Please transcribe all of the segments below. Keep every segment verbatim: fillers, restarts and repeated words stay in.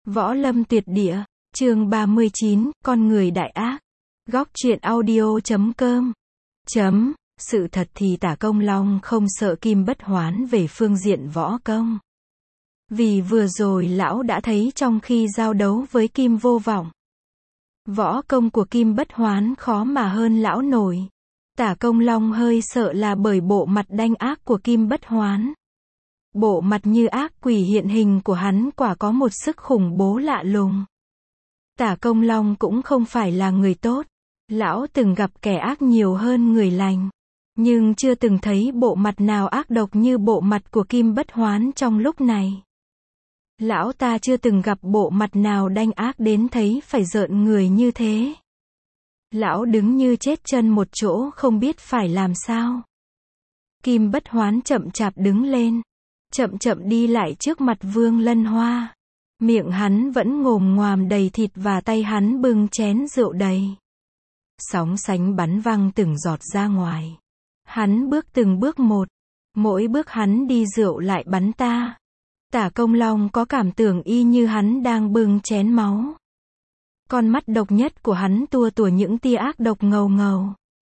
Võ Lâm Tuyệt Địa, chương ba mươi chín, Con người đại ác. Góc truyện audio chấm com. Chấm, sự thật thì Tả Công Long không sợ Kim Bất Hoán về phương diện võ công. Vì vừa rồi lão đã thấy trong khi giao đấu với Kim Vô Vọng, võ công của Kim Bất Hoán khó mà hơn lão nổi. Tả Công Long hơi sợ là bởi bộ mặt đanh ác của Kim Bất Hoán. Bộ mặt như ác quỷ hiện hình của hắn quả có một sức khủng bố lạ lùng. Tả Công Long cũng không phải là người tốt. Lão từng gặp kẻ ác nhiều hơn người lành, nhưng chưa từng thấy bộ mặt nào ác độc như bộ mặt của Kim Bất Hoán trong lúc này. Lão ta chưa từng gặp bộ mặt nào đanh ác đến thấy phải rợn người như thế. Lão đứng như chết chân một chỗ không biết phải làm sao. Kim Bất Hoán chậm chạp đứng lên, chậm chậm đi lại trước mặt Vương Lân Hoa. Miệng hắn vẫn ngồm ngoàm đầy thịt và tay hắn bưng chén rượu đầy. Sóng sánh bắn văng từng giọt ra ngoài. Hắn bước từng bước một. Mỗi bước hắn đi rượu lại bắn ta. Tả Công Long có cảm tưởng y như hắn đang bưng chén máu. Con mắt độc nhất của hắn tua tủa những tia ác độc ngầu ngầu.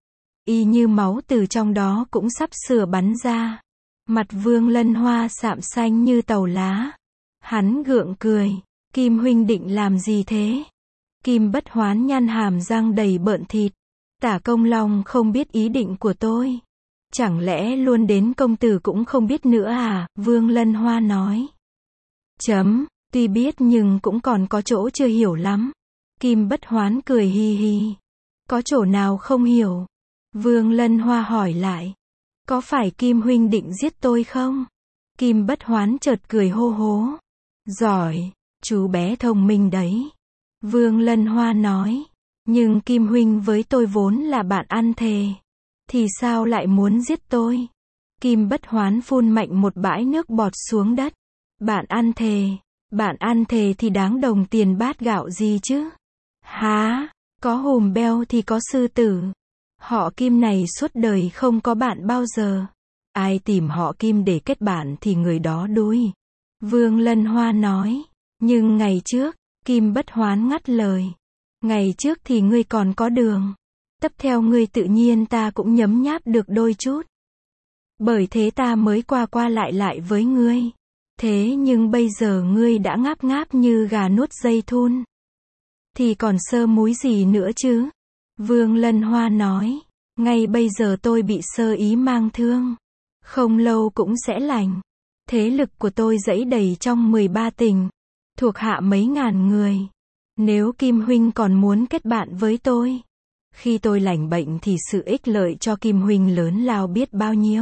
Y như máu từ trong đó cũng sắp sửa bắn ra. Mặt Vương Lân Hoa sạm xanh như tàu lá. Hắn gượng cười. Kim huynh định làm gì thế? Kim Bất Hoán nhăn hàm răng đầy bợn thịt. Tả Công Long không biết ý định của tôi. Chẳng lẽ luôn đến công tử cũng không biết nữa à? Vương Lân Hoa nói. Chấm, tuy biết nhưng cũng còn có chỗ chưa hiểu lắm. Kim Bất Hoán cười hi hi. Có chỗ nào không hiểu? Vương Lân Hoa hỏi lại. Có phải Kim huynh định giết tôi không? Kim Bất Hoán chợt cười hô hố. Giỏi, chú bé thông minh đấy. Vương Lân Hoa nói. Nhưng Kim huynh với tôi vốn là bạn ăn thề. Thì sao lại muốn giết tôi? Kim Bất Hoán phun mạnh một bãi nước bọt xuống đất. Bạn ăn thề. Bạn ăn thề thì đáng đồng tiền bát gạo gì chứ? Há, có hùm beo thì có sư tử. Họ Kim này suốt đời không có bạn bao giờ. Ai tìm họ Kim để kết bạn thì người đó đuối. Vương Lân Hoa nói. Nhưng ngày trước, Kim Bất Hoán ngắt lời. Ngày trước thì ngươi còn có đường. Tấp theo ngươi tự nhiên ta cũng nhấm nháp được đôi chút. Bởi thế ta mới qua qua lại lại với ngươi. Thế nhưng bây giờ ngươi đã ngáp ngáp như gà nuốt dây thun. Thì còn sơ múi gì nữa chứ? Vương Lân Hoa nói. Ngay bây giờ tôi bị sơ ý mang thương. Không lâu cũng sẽ lành. Thế lực của tôi dẫy đầy trong mười ba tỉnh. Thuộc hạ mấy ngàn người. Nếu Kim huynh còn muốn kết bạn với tôi, khi tôi lành bệnh thì sự ích lợi cho Kim huynh lớn lao biết bao nhiêu.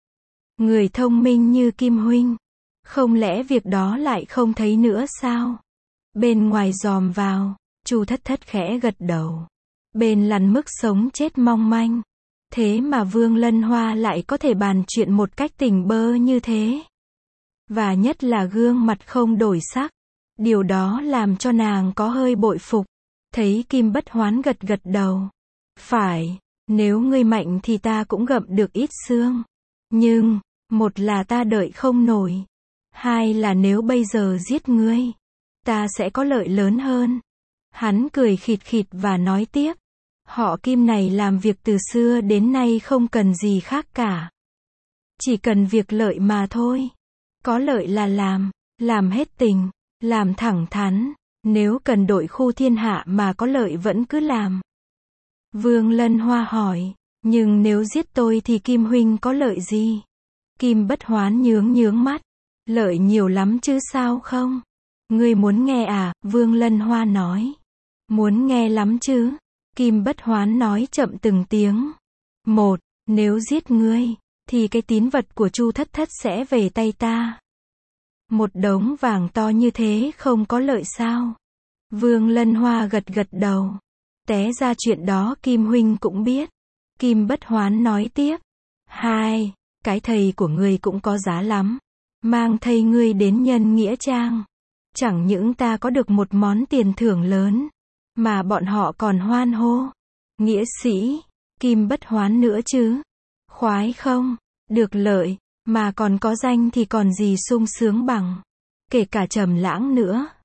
Người thông minh như Kim huynh, không lẽ việc đó lại không thấy nữa sao? Bên ngoài dòm vào, Chu Thất Thất khẽ gật đầu. Bên lằn mức sống chết mong manh. Thế mà Vương Lân Hoa lại có thể bàn chuyện một cách tỉnh bơ như thế. Và nhất là gương mặt không đổi sắc. Điều đó làm cho nàng có hơi bội phục. Thấy Kim Bất Hoán gật gật đầu. Phải, nếu ngươi mạnh thì ta cũng gặm được ít xương. Nhưng, một là ta đợi không nổi. Hai là nếu bây giờ giết ngươi, ta sẽ có lợi lớn hơn. Hắn cười khịt khịt và nói tiếp. Họ Kim này làm việc từ xưa đến nay không cần gì khác cả. Chỉ cần việc lợi mà thôi. Có lợi là làm, làm hết tình. Làm thẳng thắn, nếu cần đội khu thiên hạ mà có lợi vẫn cứ làm. Vương Lân Hoa hỏi, nhưng nếu giết tôi thì Kim huynh có lợi gì? Kim Bất Hoán nhướng nhướng mắt, lợi nhiều lắm chứ sao không? Ngươi muốn nghe à? Vương Lân Hoa nói. Muốn nghe lắm chứ? Kim Bất Hoán nói chậm từng tiếng. Một, nếu giết ngươi, thì cái tín vật của Chu Thất Thất sẽ về tay ta. Một đống vàng to như thế không có lợi sao? Vương Lân Hoa gật gật đầu. Té ra chuyện đó Kim huynh cũng biết. Kim Bất Hoán nói tiếp. Hai, cái thầy của ngươi cũng có giá lắm. Mang thầy ngươi đến Nhân Nghĩa Trang. Chẳng những ta có được một món tiền thưởng lớn, mà bọn họ còn hoan hô. Nghĩa sĩ, Kim Bất Hoán nữa chứ? Khoái không? Được lợi. Mà còn có danh thì còn gì sung sướng bằng. Kể cả Trầm Lãng nữa.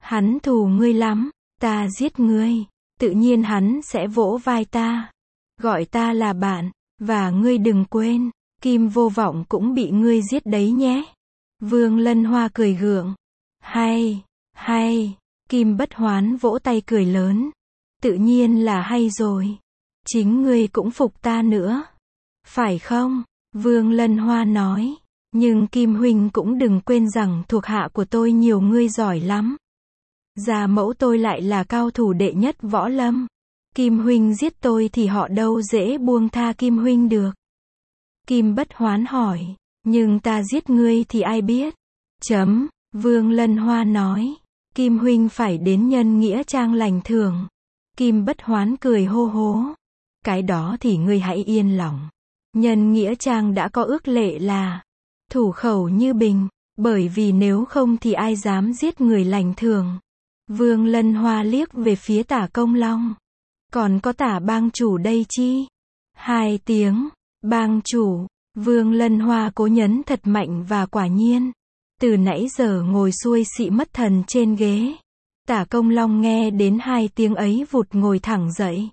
Hắn thù ngươi lắm, ta giết ngươi, tự nhiên hắn sẽ vỗ vai ta, gọi ta là bạn, và ngươi đừng quên, Kim Vô Vọng cũng bị ngươi giết đấy nhé. Vương Lân Hoa cười gượng. Hay, hay, Kim Bất Hoán vỗ tay cười lớn. Tự nhiên là hay rồi. Chính ngươi cũng phục ta nữa. Phải không? Vương Lân Hoa nói. Nhưng Kim huynh cũng đừng quên rằng thuộc hạ của tôi nhiều ngươi giỏi lắm. Gia mẫu tôi lại là cao thủ đệ nhất võ lâm. Kim huynh giết tôi thì họ đâu dễ buông tha Kim huynh được. Kim Bất Hoán hỏi. Nhưng ta giết ngươi thì ai biết? Chấm, Vương Lân Hoa nói. Kim huynh phải đến Nhân Nghĩa Trang lãnh thưởng. Kim Bất Hoán cười hô hố. Cái đó thì ngươi hãy yên lòng. Nhân Nghĩa Trang đã có ước lệ là thủ khẩu như bình, bởi vì nếu không thì ai dám giết người lãnh thưởng. Vương Lân Hoa liếc về phía Tả Công Long. Còn có Tả bang chủ đây chi? Hai tiếng, bang chủ. Vương Lân Hoa cố nhấn thật mạnh và quả nhiên. Từ nãy giờ ngồi xuôi xị mất thần trên ghế. Tả Công Long nghe đến hai tiếng ấy vụt ngồi thẳng dậy.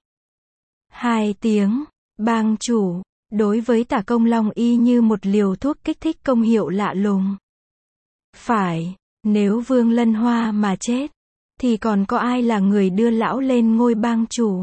Hai tiếng, bang chủ, đối với Tả Công Long y như một liều thuốc kích thích công hiệu lạ lùng. Phải, nếu Vương Lân Hoa mà chết, thì còn có ai là người đưa lão lên ngôi bang chủ?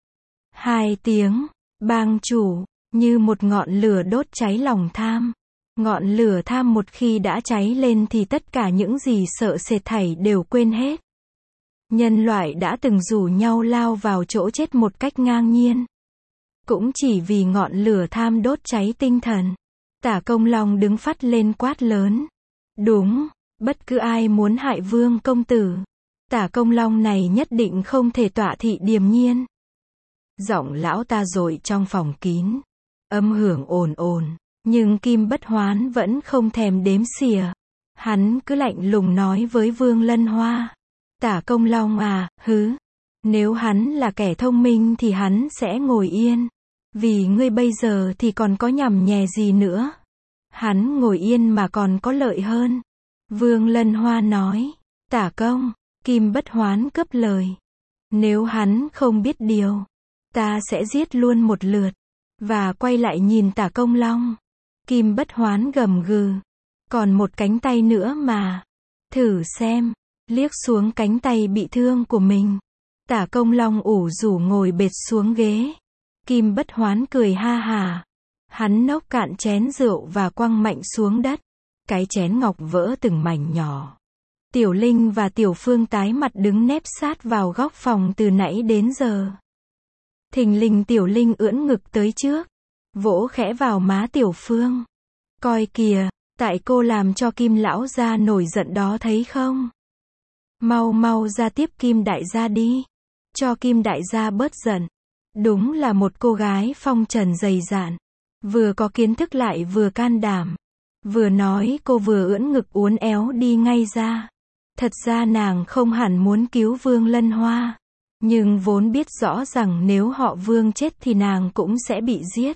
Hai tiếng, bang chủ, như một ngọn lửa đốt cháy lòng tham. Ngọn lửa tham một khi đã cháy lên thì tất cả những gì sợ sệt thảy đều quên hết. Nhân loại đã từng rủ nhau lao vào chỗ chết một cách ngang nhiên. Cũng chỉ vì ngọn lửa tham đốt cháy tinh thần. Tả Công Long đứng phắt lên quát lớn. Đúng, bất cứ ai muốn hại Vương công tử, Tả Công Long này nhất định không thể tọa thị điềm nhiên. Giọng lão ta dội trong phòng kín, âm hưởng ồn ồn, nhưng Kim Bất Hoán vẫn không thèm đếm xỉa. Hắn cứ lạnh lùng nói với Vương Lân Hoa. Tả Công Long à, hứ, nếu hắn là kẻ thông minh thì hắn sẽ ngồi yên. Vì ngươi bây giờ thì còn có nhằm nhè gì nữa. Hắn ngồi yên mà còn có lợi hơn. Vương Lân Hoa nói. Tả công, Kim Bất Hoán cướp lời. Nếu hắn không biết điều, ta sẽ giết luôn một lượt. Và quay lại nhìn Tả Công Long. Kim Bất Hoán gầm gừ. Còn một cánh tay nữa mà. Thử xem. Liếc xuống cánh tay bị thương của mình. Tả Công Long ủ rũ ngồi bệt xuống ghế. Kim Bất Hoán cười ha hà. Hắn nốc cạn chén rượu và quăng mạnh xuống đất. Cái chén ngọc vỡ từng mảnh nhỏ. Tiểu Linh và Tiểu Phương tái mặt đứng nép sát vào góc phòng từ nãy đến giờ. Thình lình Tiểu Linh ưỡn ngực tới trước. Vỗ khẽ vào má Tiểu Phương. Coi kìa, tại cô làm cho Kim lão gia nổi giận đó thấy không? Mau mau ra tiếp Kim đại gia đi. Cho Kim đại gia bớt giận. Đúng là một cô gái phong trần dày dạn. Vừa có kiến thức lại vừa can đảm. Vừa nói cô vừa ưỡn ngực uốn éo đi ngay ra. Thật ra nàng không hẳn muốn cứu Vương Lân Hoa. Nhưng vốn biết rõ rằng nếu họ Vương chết thì nàng cũng sẽ bị giết.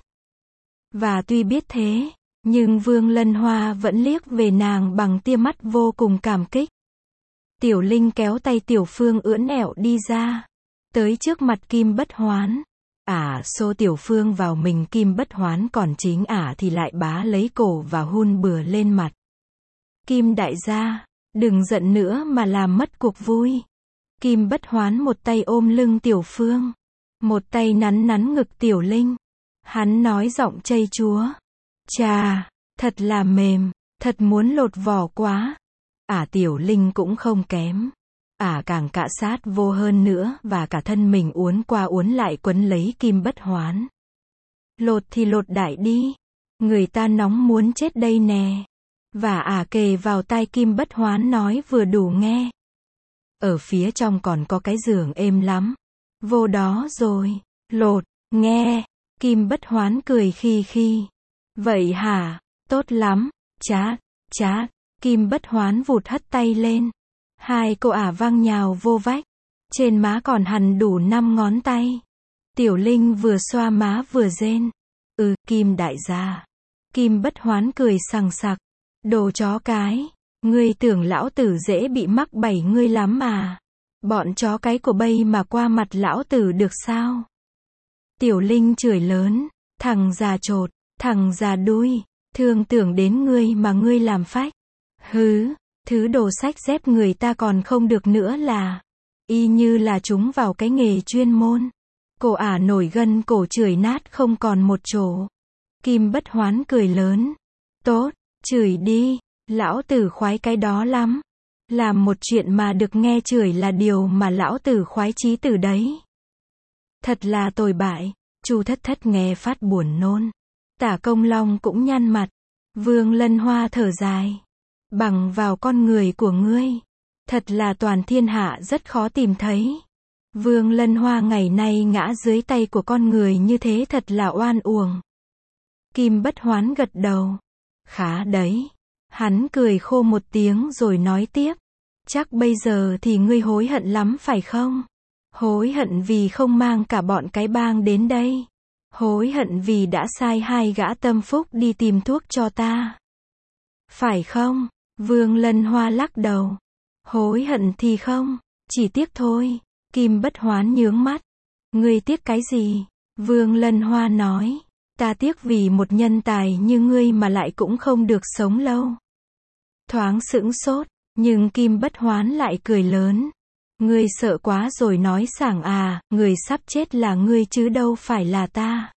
Và tuy biết thế, nhưng Vương Lân Hoa vẫn liếc về nàng bằng tia mắt vô cùng cảm kích. Tiểu Linh kéo tay Tiểu Phương ưỡn ẹo đi ra. Tới trước mặt Kim Bất Hoán. Ả xô Tiểu Phương vào mình Kim Bất Hoán còn chính ả thì lại bá lấy cổ và hun bừa lên mặt. Kim đại gia, đừng giận nữa mà làm mất cuộc vui. Kim Bất Hoán một tay ôm lưng Tiểu Phương. Một tay nắn nắn ngực Tiểu Linh. Hắn nói giọng chây chúa. Chà, thật là mềm, thật muốn lột vỏ quá. Ả Tiểu Linh cũng không kém. Ả càng cạ sát vô hơn nữa và cả thân mình uốn qua uốn lại quấn lấy Kim Bất Hoán. Lột thì lột đại đi. Người ta nóng muốn chết đây nè. Và Ả kề vào tai Kim Bất Hoán nói vừa đủ nghe. Ở phía trong còn có cái giường êm lắm. Vô đó rồi. Lột, nghe. Kim Bất Hoán cười khi khi. Vậy hả? Tốt lắm. Chát, chát. Kim Bất Hoán vụt hất tay lên. Hai cô ả văng nhào vô vách. Trên má còn hằn đủ năm ngón tay. Tiểu Linh vừa xoa má vừa rên. Ừ, Kim đại gia. Kim Bất Hoán cười sằng sặc. Đồ chó cái. Ngươi tưởng lão tử dễ bị mắc bẫy ngươi lắm à? Bọn chó cái của bây mà qua mặt lão tử được sao? Tiểu Linh chửi lớn, thằng già chột, thằng già đuôi, thương tưởng đến ngươi mà ngươi làm phách. Hứ, thứ đồ sách dép người ta còn không được nữa là, y như là chúng vào cái nghề chuyên môn. Cô ả nổi gân cổ chửi nát không còn một chỗ. Kim Bất Hoán cười lớn. Tốt, chửi đi, lão tử khoái cái đó lắm. Làm một chuyện mà được nghe chửi là điều mà lão tử khoái chí tử đấy. Thật là tồi bại. Chu Thất Thất nghe phát buồn nôn. Tả Công Long cũng nhăn mặt. Vương Lân Hoa thở dài. Bằng vào con người của ngươi, thật là toàn thiên hạ rất khó tìm thấy. Vương Lân Hoa ngày nay ngã dưới tay của con người như thế thật là oan uổng. Kim Bất Hoán gật đầu. Khá đấy. Hắn cười khô một tiếng rồi nói tiếp. Chắc bây giờ thì ngươi hối hận lắm phải không? Hối hận vì không mang cả bọn cái bang đến đây. Hối hận vì đã sai hai gã tâm phúc đi tìm thuốc cho ta. Phải không? Vương Lân Hoa lắc đầu. Hối hận thì không, chỉ tiếc thôi. Kim Bất Hoán nhướng mắt. Ngươi tiếc cái gì? Vương Lân Hoa nói. Ta tiếc vì một nhân tài như ngươi mà lại cũng không được sống lâu. Thoáng sững sốt, nhưng Kim Bất Hoán lại cười lớn. Ngươi sợ quá rồi nói sảng à, người sắp chết là ngươi chứ đâu phải là ta.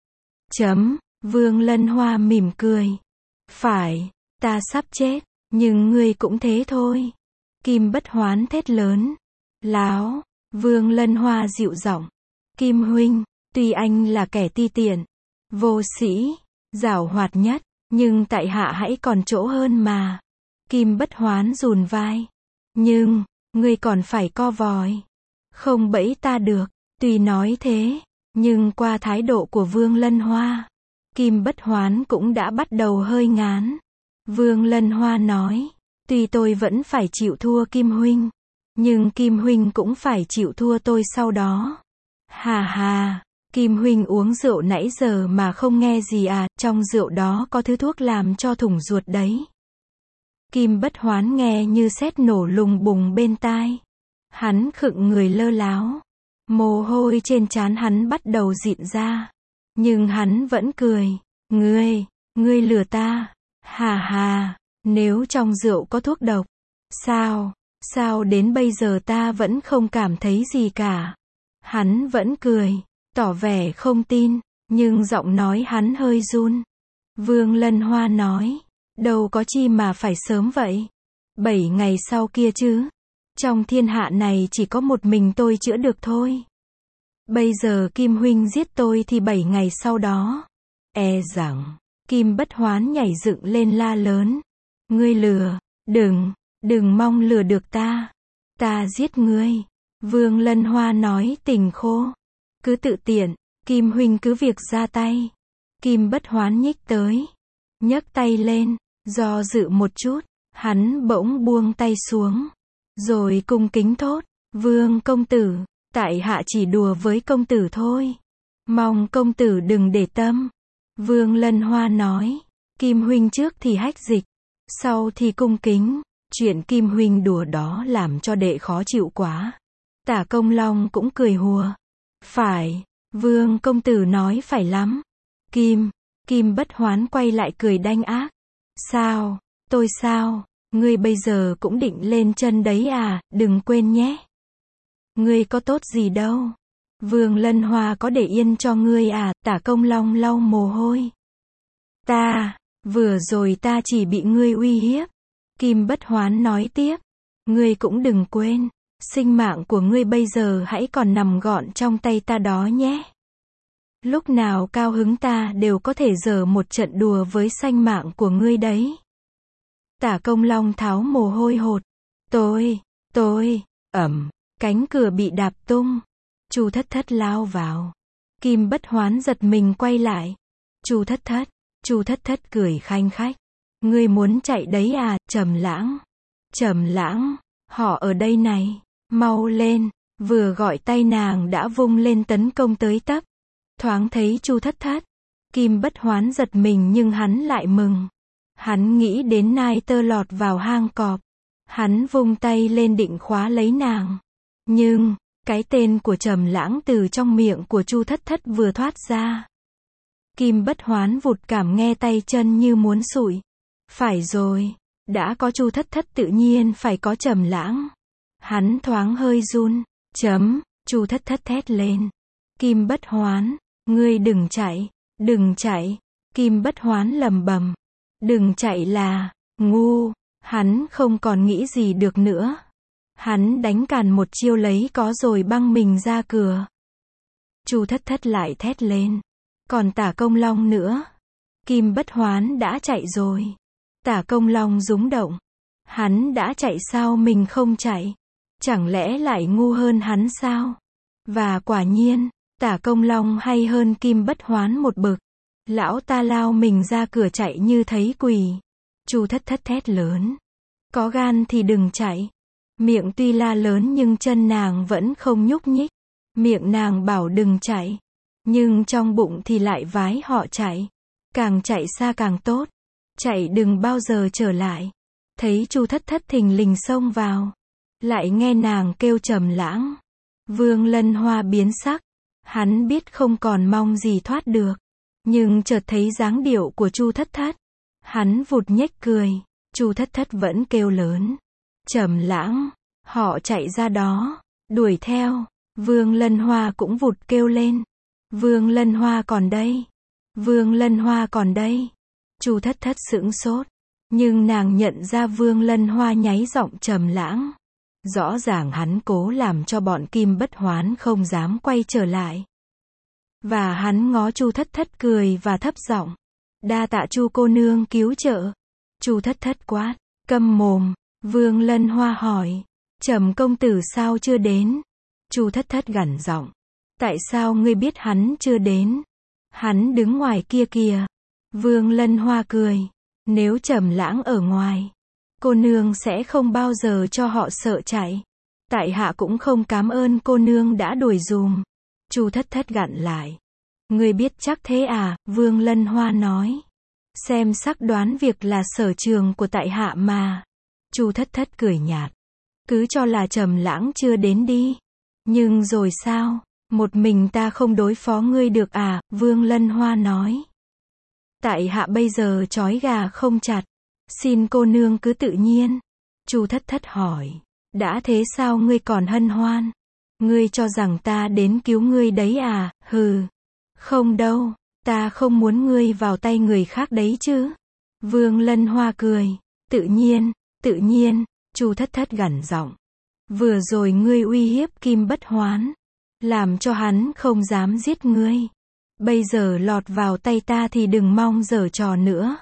Chấm, Vương Lân Hoa mỉm cười. Phải, ta sắp chết, nhưng ngươi cũng thế thôi. Kim Bất Hoán thét lớn. Láo, Vương Lân Hoa dịu giọng. Kim huynh, tuy anh là kẻ ti tiện, vô sĩ, giảo hoạt nhất, nhưng tại hạ hãy còn chỗ hơn mà. Kim Bất Hoán rùn vai. Nhưng, ngươi còn phải co vòi. Không bẫy ta được. Tuy nói thế, nhưng qua thái độ của Vương Lân Hoa, Kim Bất Hoán cũng đã bắt đầu hơi ngán. Vương Lân Hoa nói. Tuy tôi vẫn phải chịu thua Kim huynh, nhưng Kim huynh cũng phải chịu thua tôi sau đó. Hà hà, Kim huynh uống rượu nãy giờ mà không nghe gì à, trong rượu đó có thứ thuốc làm cho thủng ruột đấy. Kim Bất Hoán nghe như sét nổ lùng bùng bên tai. Hắn khựng người lơ láo. Mồ hôi trên trán hắn bắt đầu dịn ra. Nhưng hắn vẫn cười. Ngươi, ngươi lừa ta. Hà hà, nếu trong rượu có thuốc độc. Sao, sao đến bây giờ ta vẫn không cảm thấy gì cả. Hắn vẫn cười, tỏ vẻ không tin, nhưng giọng nói hắn hơi run. Vương Lân Hoa nói. Đâu có chi mà phải sớm vậy. Bảy ngày sau kia chứ. Trong thiên hạ này chỉ có một mình tôi chữa được thôi. Bây giờ Kim huynh giết tôi thì bảy ngày sau đó. E rằng, Kim Bất Hoán nhảy dựng lên la lớn. Ngươi lừa, đừng, đừng mong lừa được ta. Ta giết ngươi. Vương Lân Hoa nói tình khô. Cứ tự tiện, Kim huynh cứ việc ra tay. Kim Bất Hoán nhích tới. Nhấc tay lên, do dự một chút, hắn bỗng buông tay xuống. Rồi cung kính thốt. Vương công tử, tại hạ chỉ đùa với công tử thôi. Mong công tử đừng để tâm. Vương Lân Hoa nói. Kim huynh trước thì hách dịch, sau thì cung kính. Chuyện Kim huynh đùa đó làm cho đệ khó chịu quá. Tả Công Long cũng cười hùa. Phải, Vương công tử nói phải lắm. Kim, Kim Bất Hoán quay lại cười đanh ác. Sao, tôi sao, ngươi bây giờ cũng định lên chân đấy à, đừng quên nhé. Ngươi có tốt gì đâu. Vương Lân Hoa có để yên cho ngươi à, Tả Công Long lau mồ hôi. Ta, vừa rồi ta chỉ bị ngươi uy hiếp. Kim Bất Hoán nói tiếp. Ngươi cũng đừng quên, sinh mạng của ngươi bây giờ hãy còn nằm gọn trong tay ta đó nhé. Lúc nào cao hứng ta đều có thể giở một trận đùa với sanh mạng của ngươi đấy. Tả Công Long tháo mồ hôi hột. Tôi, tôi, ẩm, cánh cửa bị đạp tung. Chu Thất Thất lao vào. Kim Bất Hoán giật mình quay lại. Chu Thất Thất, Chu Thất Thất cười khanh khách. Ngươi muốn chạy đấy à, Trầm Lãng. Trầm Lãng, họ ở đây này, mau lên. Vừa gọi tay nàng đã vung lên tấn công tới tấp. Thoáng thấy Chu Thất Thất, Kim Bất Hoán giật mình nhưng hắn lại mừng. Hắn nghĩ đến nai tơ lọt vào hang cọp. Hắn vung tay lên định khóa lấy nàng. Nhưng, cái tên của Trầm Lãng từ trong miệng của Chu Thất Thất vừa thoát ra. Kim Bất Hoán vụt cảm nghe tay chân như muốn sụi. Phải rồi, đã có Chu Thất Thất tự nhiên phải có Trầm Lãng. Hắn thoáng hơi run. Chấm, Chu Thất Thất thét lên. Kim Bất Hoán, ngươi đừng chạy, đừng chạy. Kim Bất Hoán lầm bầm. Đừng chạy là, ngu. Hắn không còn nghĩ gì được nữa. Hắn đánh càn một chiêu lấy có rồi băng mình ra cửa. Chu Thất Thất lại thét lên. Còn Tả Công Long nữa. Kim Bất Hoán đã chạy rồi. Tả Công Long rúng động. Hắn đã chạy sao mình không chạy? Chẳng lẽ lại ngu hơn hắn sao? Và quả nhiên, Tả Công Long hay hơn Kim Bất Hoán một bậc. Lão ta lao mình ra cửa chạy như thấy quỷ. Chu Thất Thất thét lớn. Có gan thì đừng chạy. Miệng tuy la lớn nhưng chân nàng vẫn không nhúc nhích. Miệng nàng bảo đừng chạy. Nhưng trong bụng thì lại vái họ chạy. Càng chạy xa càng tốt. Chạy đừng bao giờ trở lại. Thấy Chu Thất Thất thình lình xông vào. Lại nghe nàng kêu Trầm Lãng. Vương Lân Hoa biến sắc. Hắn biết không còn mong gì thoát được. Nhưng chợt thấy dáng điệu của Chu Thất Thất. Hắn vụt nhếch cười. Chu Thất Thất vẫn kêu lớn. Trầm Lãng. Họ chạy ra đó. Đuổi theo. Vương Lân Hoa cũng vụt kêu lên. Vương Lân Hoa còn đây. Vương Lân Hoa còn đây. Chu Thất Thất sững sốt. Nhưng nàng nhận ra Vương Lân Hoa nháy giọng Trầm Lãng. Rõ ràng hắn cố làm cho bọn Kim Bất Hoán không dám quay trở lại. Và hắn ngó Chu Thất Thất cười và thấp giọng. Đa tạ Chu cô nương cứu trợ. Chu Thất Thất quát. Câm mồm. Vương Lân Hoa hỏi. Trầm công tử sao chưa đến? Chu Thất Thất gằn giọng. Tại sao ngươi biết hắn chưa đến? Hắn đứng ngoài kia kìa. Vương Lân Hoa cười. Nếu Trầm Lãng ở ngoài, cô nương sẽ không bao giờ cho họ sợ chạy. Tại hạ cũng không cảm ơn cô nương đã đuổi dùm. Chu Thất Thất gặn lại. Ngươi biết chắc thế à? Vương Lân Hoa nói. Xem sắc đoán việc là sở trường của tại hạ mà. Chu Thất Thất cười nhạt. Cứ cho là Trầm Lãng chưa đến đi. Nhưng rồi sao? Một mình ta không đối phó ngươi được à? Vương Lân Hoa nói. Tại hạ bây giờ trói gà không chặt. Xin cô nương cứ tự nhiên. Chu Thất Thất hỏi. Đã thế sao ngươi còn hân hoan? Ngươi cho rằng ta đến cứu ngươi đấy à? Hừ. Không đâu. Ta không muốn ngươi vào tay người khác đấy chứ. Vương Lân Hoa cười. Tự nhiên, tự nhiên. Chu Thất Thất gằn giọng. Vừa rồi ngươi uy hiếp Kim Bất Hoán. Làm cho hắn không dám giết ngươi. Bây giờ lọt vào tay ta thì đừng mong giở trò nữa.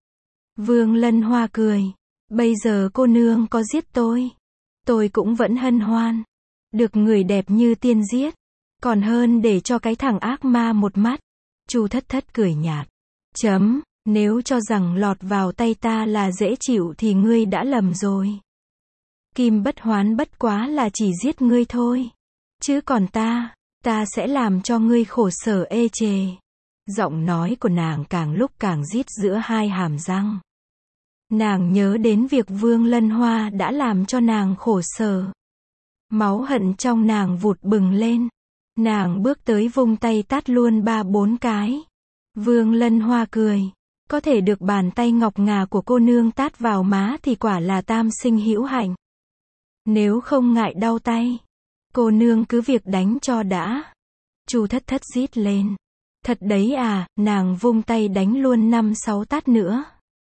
Vương Lân Hoa cười. Bây giờ cô nương có giết tôi. Tôi cũng vẫn hân hoan. Được người đẹp như tiên giết. Còn hơn để cho cái thằng ác ma một mắt. Chu Thất Thất cười nhạt. Chấm, nếu cho rằng lọt vào tay ta là dễ chịu thì ngươi đã lầm rồi. Kim Bất Hoán bất quá là chỉ giết ngươi thôi. Chứ còn ta, ta sẽ làm cho ngươi khổ sở ê chề. Giọng nói của nàng càng lúc càng rít giữa hai hàm răng. Nàng nhớ đến việc Vương Lân Hoa đã làm cho nàng khổ sở. Máu hận trong nàng vụt bừng lên. Nàng bước tới vung tay tát luôn ba bốn cái. Vương Lân Hoa cười. Có thể được bàn tay ngọc ngà của cô nương tát vào má thì quả là tam sinh hữu hạnh. Nếu không ngại đau tay, cô nương cứ việc đánh cho đã. Chu Thất Thất rít lên. Thật đấy à? Nàng vung tay đánh luôn năm sáu tát nữa.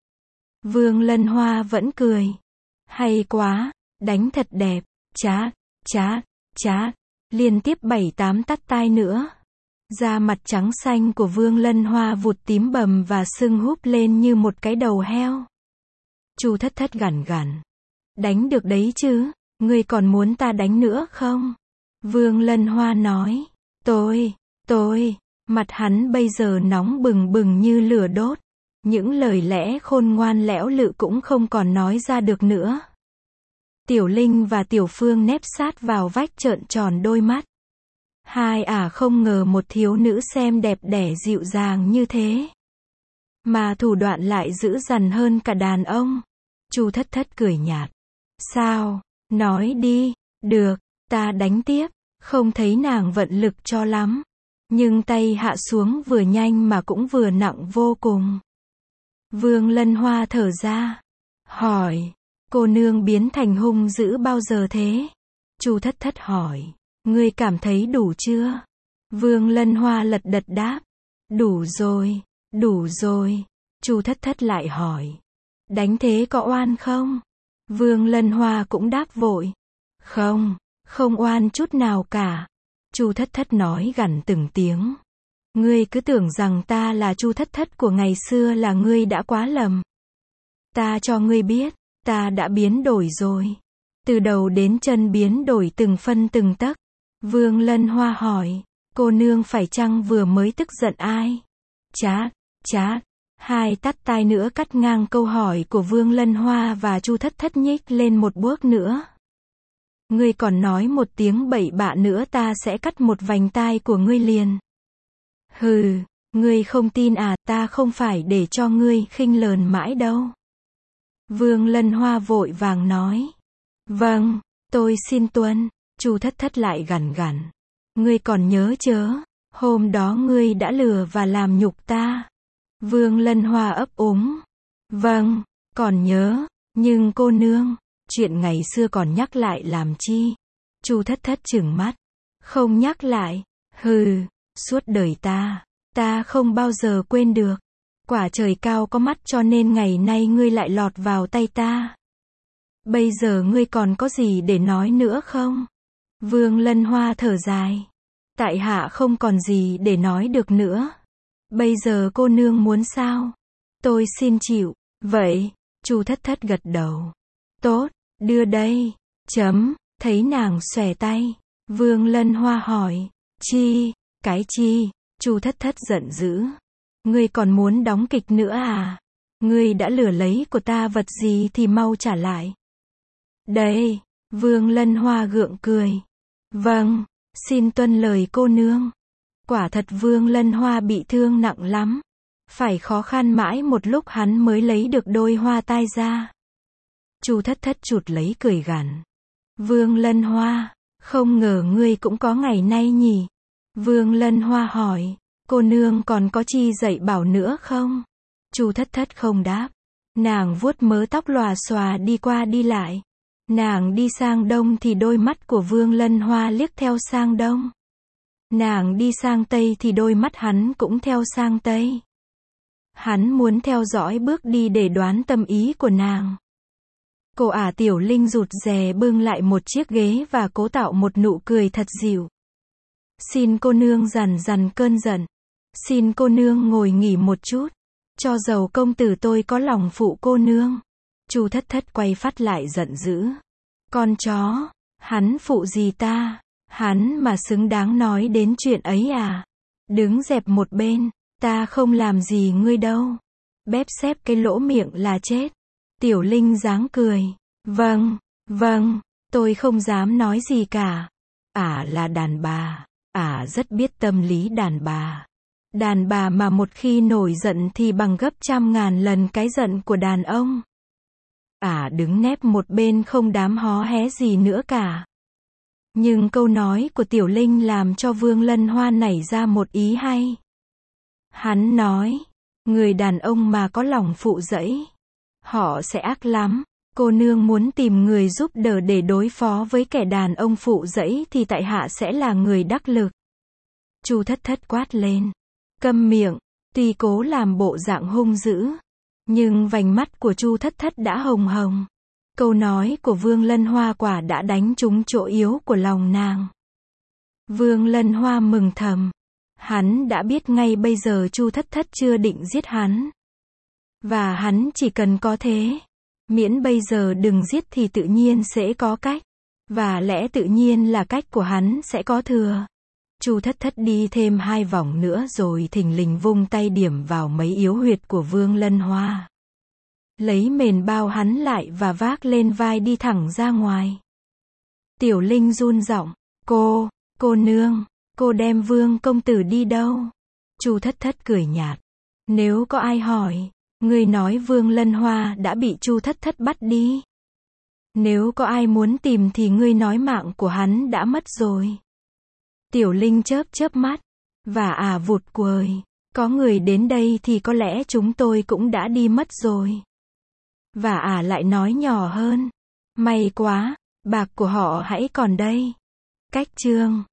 Vương Lân Hoa vẫn cười. Hay quá, đánh thật đẹp. Chát, chát, chát. Liên tiếp bảy tám tát tai nữa. Da mặt trắng xanh của Vương Lân Hoa vụt tím bầm và sưng húp lên như một cái đầu heo. Chu Thất Thất gằn gằn. Đánh được đấy chứ? Ngươi còn muốn ta đánh nữa không? Vương Lân Hoa nói. Tôi, tôi. Mặt hắn bây giờ nóng bừng bừng như lửa đốt. Những lời lẽ khôn ngoan lẽo lự cũng không còn nói ra được nữa. Tiểu Linh và Tiểu Phương nép sát vào vách trợn tròn đôi mắt. Hai ả à không ngờ một thiếu nữ xem đẹp đẽ dịu dàng như thế. mà thủ đoạn lại dữ dằn hơn cả đàn ông. Chu Thất Thất cười nhạt. Sao? Nói đi. Được, ta đánh tiếp. Không thấy nàng vận lực cho lắm. Nhưng tay hạ xuống vừa nhanh mà cũng vừa nặng vô cùng. Vương Lân Hoa thở ra. Hỏi. Cô nương biến thành hung dữ bao giờ thế? Chu Thất Thất hỏi. Ngươi cảm thấy đủ chưa? Vương Lân Hoa lật đật đáp. Đủ rồi, đủ rồi. Chu Thất Thất lại hỏi. Đánh thế có oan không? Vương Lân Hoa cũng đáp vội. Không, không oan chút nào cả. Chu Thất Thất nói gằn từng tiếng. Ngươi cứ tưởng rằng ta là Chu Thất Thất của ngày xưa là ngươi đã quá lầm. Ta cho ngươi biết, ta đã biến đổi rồi. Từ đầu đến chân biến đổi từng phân từng tấc. Vương Lân Hoa hỏi. Cô nương phải chăng vừa mới tức giận ai? Chát, chát. Hai tắt tai nữa cắt ngang câu hỏi của Vương Lân Hoa và Chu Thất Thất nhích lên một bước nữa. Ngươi còn nói một tiếng bậy bạ nữa ta sẽ cắt một vành tai của ngươi liền. Hừ, ngươi không tin à, ta không phải để cho ngươi khinh lờn mãi đâu. Vương Lân Hoa vội vàng nói. Vâng, tôi xin tuân. Chu Thất Thất lại gằn gằn. Ngươi còn nhớ chớ, hôm đó ngươi đã lừa và làm nhục ta. Vương Lân Hoa ấp úng. Vâng, còn nhớ, nhưng cô nương, chuyện ngày xưa còn nhắc lại làm chi? Chu Thất Thất trừng mắt. Không nhắc lại, hừ, suốt đời ta, ta không bao giờ quên được. Quả trời cao có mắt cho nên ngày nay ngươi lại lọt vào tay ta. Bây giờ ngươi còn có gì để nói nữa không? Vương Lân Hoa thở dài. Tại hạ không còn gì để nói được nữa. Bây giờ cô nương muốn sao? Tôi xin chịu. Vậy, Chu Thất Thất gật đầu. Tốt, đưa đây. Chấm, thấy nàng xòe tay. Vương Lân Hoa hỏi. Chi? Cái chi? Chu Thất Thất giận dữ. Ngươi còn muốn đóng kịch nữa à? Ngươi đã lừa lấy của ta vật gì thì mau trả lại. Đây, Vương Lân Hoa gượng cười. Vâng, xin tuân lời cô nương. Quả thật Vương Lân Hoa bị thương nặng lắm. Phải khó khăn mãi một lúc hắn mới lấy được đôi hoa tai ra. Chu Thất Thất chụt lấy cười gằn. Vương Lân Hoa, không ngờ ngươi cũng có ngày nay nhỉ? Vương Lân Hoa hỏi. Cô nương còn có chi dạy bảo nữa không? Chu Thất Thất không đáp. Nàng vuốt mớ tóc lòa xòa đi qua đi lại. Nàng đi sang đông thì đôi mắt của Vương Lân Hoa liếc theo sang đông. Nàng đi sang tây thì đôi mắt hắn cũng theo sang tây. Hắn muốn theo dõi bước đi để đoán tâm ý của nàng. Cô ả Tiểu Linh rụt rè bưng lại một chiếc ghế và cố tạo một nụ cười thật dịu. Xin cô nương dằn dằn cơn giận. Xin cô nương ngồi nghỉ một chút. Cho dầu công tử tôi có lòng phụ cô nương. Chu Thất Thất quay phát lại giận dữ. Con chó, hắn phụ gì ta? Hắn mà xứng đáng nói đến chuyện ấy à? Đứng dẹp một bên, ta không làm gì ngươi đâu. Bép xép cái lỗ miệng là chết. Tiểu Linh dáng cười. Vâng, vâng, tôi không dám nói gì cả. Ả là đàn bà, ả rất biết tâm lý đàn bà. Đàn bà mà một khi nổi giận thì bằng gấp trăm ngàn lần cái giận của đàn ông. Ả đứng nép một bên không đám hó hé gì nữa cả. Nhưng câu nói của Tiểu Linh làm cho Vương Lân Hoa nảy ra một ý hay. Hắn nói, người đàn ông mà có lòng phụ dẫy, họ sẽ ác lắm. Cô nương muốn tìm người giúp đỡ để đối phó với kẻ đàn ông phụ dẫy thì tại hạ sẽ là người đắc lực. Chu Thất Thất quát lên. Câm miệng. Tuy cố làm bộ dạng hung dữ, nhưng vành mắt của Chu Thất Thất đã hồng hồng. Câu nói của Vương Lân Hoa quả đã đánh trúng chỗ yếu của lòng nàng. Vương Lân Hoa mừng thầm. Hắn đã biết ngay bây giờ Chu Thất Thất chưa định giết hắn. Và hắn chỉ cần có thế. Miễn bây giờ đừng giết thì tự nhiên sẽ có cách. Và lẽ tự nhiên là cách của hắn sẽ có thừa. Chu Thất Thất đi thêm hai vòng nữa rồi thình lình vung tay điểm vào mấy yếu huyệt của Vương Lân Hoa. Lấy mền bao hắn lại và vác lên vai đi thẳng ra ngoài. Tiểu Linh run giọng. Cô, cô nương, cô đem Vương công tử đi đâu? Chu Thất Thất cười nhạt. Nếu có ai hỏi, ngươi nói Vương Lân Hoa đã bị Chu Thất Thất bắt đi. Nếu có ai muốn tìm thì ngươi nói mạng của hắn đã mất rồi. Tiểu Linh chớp chớp mắt, và ả vụt quời. Có người đến đây thì có lẽ chúng tôi cũng đã đi mất rồi. Và ả lại nói nhỏ hơn. May quá, bạc của họ hãy còn đây. Cách chương